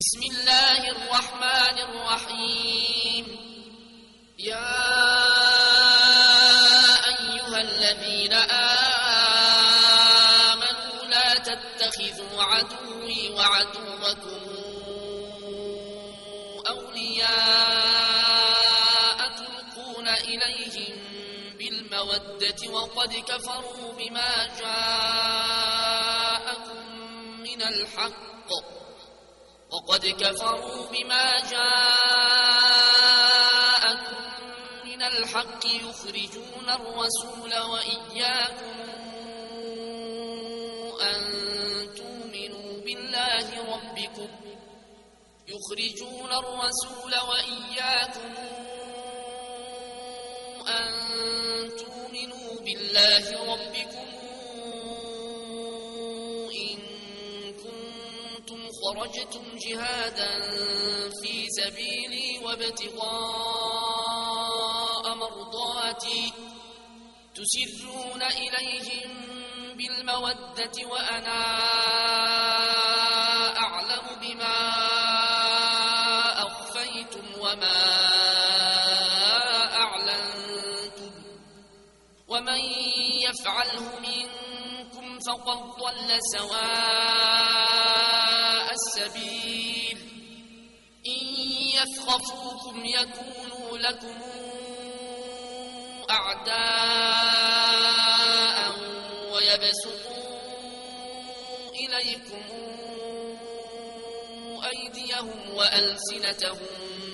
بسم الله الرحمن الرحيم. يا أيها الذين آمنوا لا تتخذوا عدوي وعدوكم أولياء تلقون إليهم بالمودة وقد كفروا بما جاءكم من الحق يخرجون الرسول وإياكم أن تؤمنوا بالله ربكم إن كنتم خرجتم جهادا في سبيلي وابتغاء مرضاتي تسرون إليهم بالمودة وأنا أعلم بما أخفيتم وما أعلنتم ومن يفعله منكم فقد ضل سواء السبيل. إن يثقفوكم يكونوا لكم أعداء ويبسطوا إليكم أيديهم وألسنتهم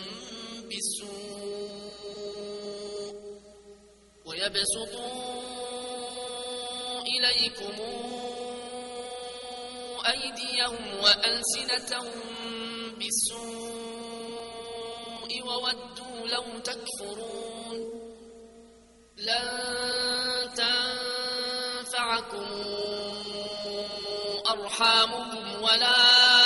بالسوء وودوا لو تكفرون. لن تنفعكم أرحامكم ولا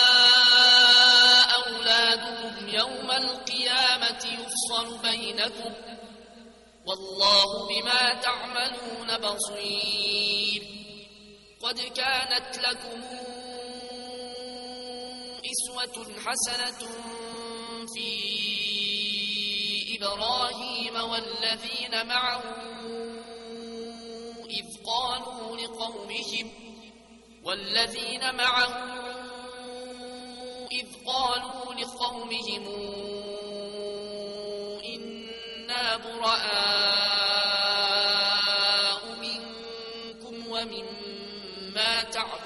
أولادكم يوم القيامة يفصل بينكم والله بما تعملون بصير. قد كانت لكم أسوة حسنة في إبراهيم والذين معه إذ قالوا لقومهم إنا براء منكم ومما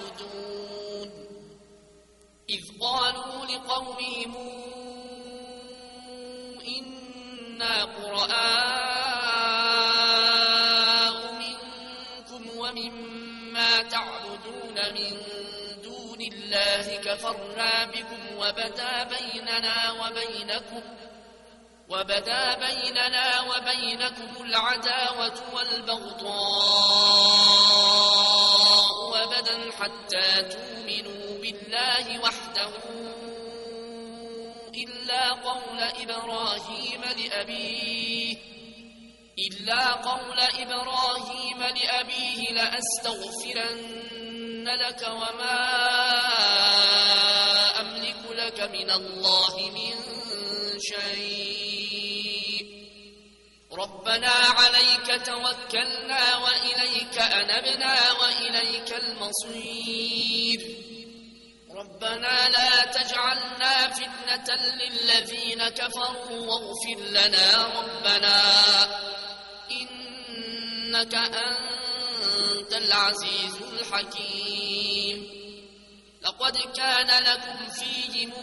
تعبدون من دون الله كفرنا بكم وبدا بيننا وبينكم العداوة والبغضاء أبدا حتى تؤمنوا بالله وحده إلا قول إبراهيم لأبيه لأستغفرن لك وما أملك لك من الله من شيء. ربنا عليك توكلنا وإليك أنبنا وإليك المصير. ربنا لا تجعلنا فتنة للذين كفروا واغفر لنا ربنا إنك أنت العزيز الحكيم. لقد كان لكم فيهم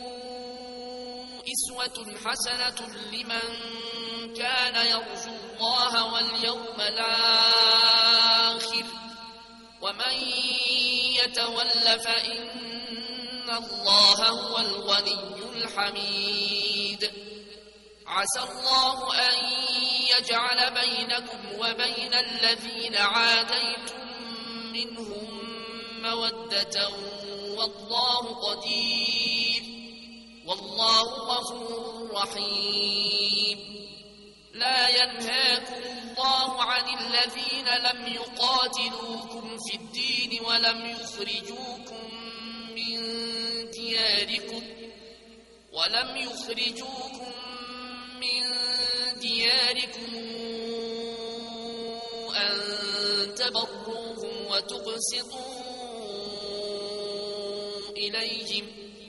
أسوة حسنة لمن كان يرجو الله واليوم الآخر ومن يتول فإن الله هو الغني الحميد. عسى الله أن يجعل بينكم وبين الذين عاديتم منهم مودة والله قدير والله غفور رحيم. لا ينهاكم الله عن الذين لم يقاتلوكم في الدين ولم يخرجوكم من دياركم ولم يخرجوكم من دياركم أن تبروهم وتقسطوا إليهم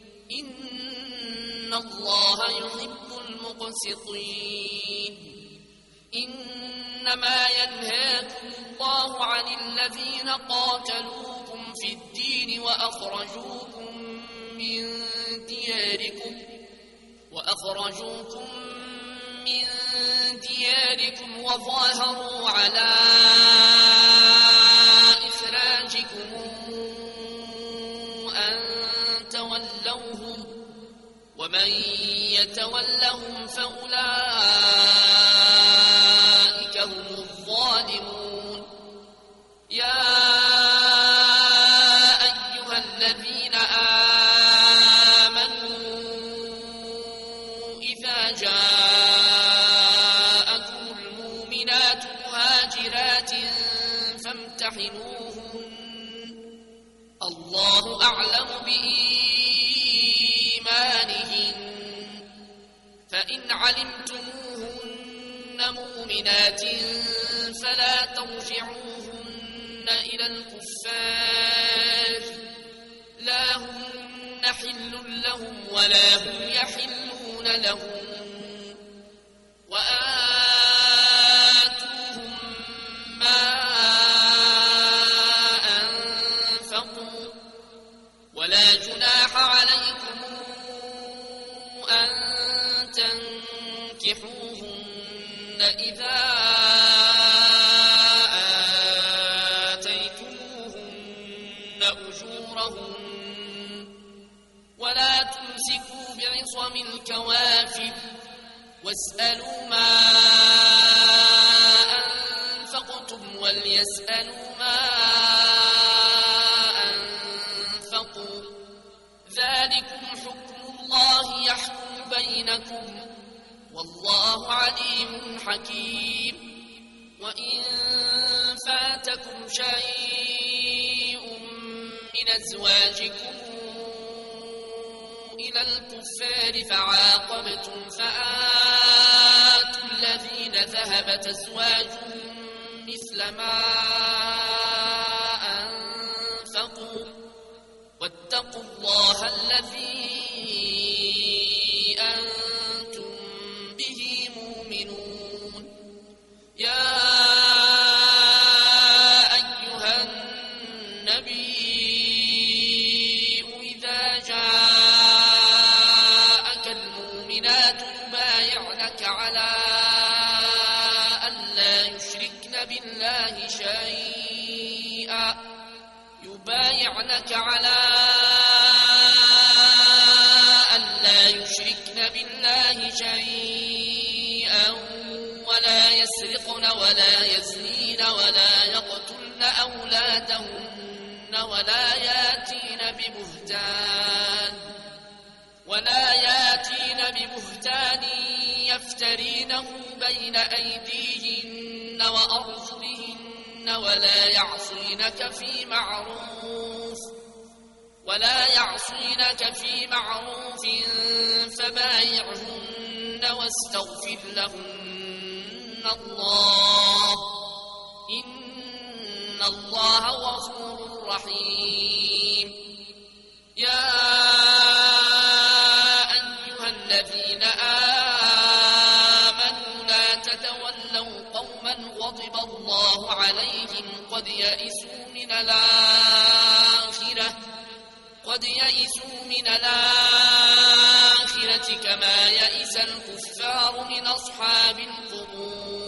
إن الله يحب المقسطين إنما ينهاكم الله عن الذين قاتلوكم في الدين وأخرجوكم من دياركم وظاهروا على إخراجكم أن تولوهم ومن يتولهم فأولئك هم الظالمون يا أيها الذين آمنوا إذا جاءكم المؤمنات مهاجرات فامتحنوهن الله أعلم بإيمانهن فإن علمتموهن مؤمنات فلا ترجعوهن إلى الكفار لا هن حل لهم ولا هم يحلون لهم وآتوهم ما أنفقوا ولا جناح عليكم أن تنكحوهن إذا آتيتموهن أجورهن ولا تمسكوا بعصم الكوافر واسألوا ما أنفقتم وليسألوا ما أنفقوا ذلكم حكم الله يحكم بينكم والله عليم حكيم وإن فاتكم شيء من أزواجكم إلى الكفار فعاقبتم فآتوا الذين ذهبت أزواجهم مثل ما أنفقوا واتقوا الله الذي أنتم به مؤمنون يا أيها النبي إذا جاءك المؤمنات يبايعنك على ألا يشركن بالله شيئا ولا يسرقن ولا يزنين ولا يقتلن أولادهن ولا ياتين ببهتان يفترينه بين أيديهن وأرجلهن ولا يعصينك في معروف فبايعهن واستغفر لهن الله إن الله غفور رحيم يا أيها الذين آمنوا لا تتولوا قوما غضب الله عليهم قد يئسوا من الآخرة كما يئس الكفار من أصحاب القبور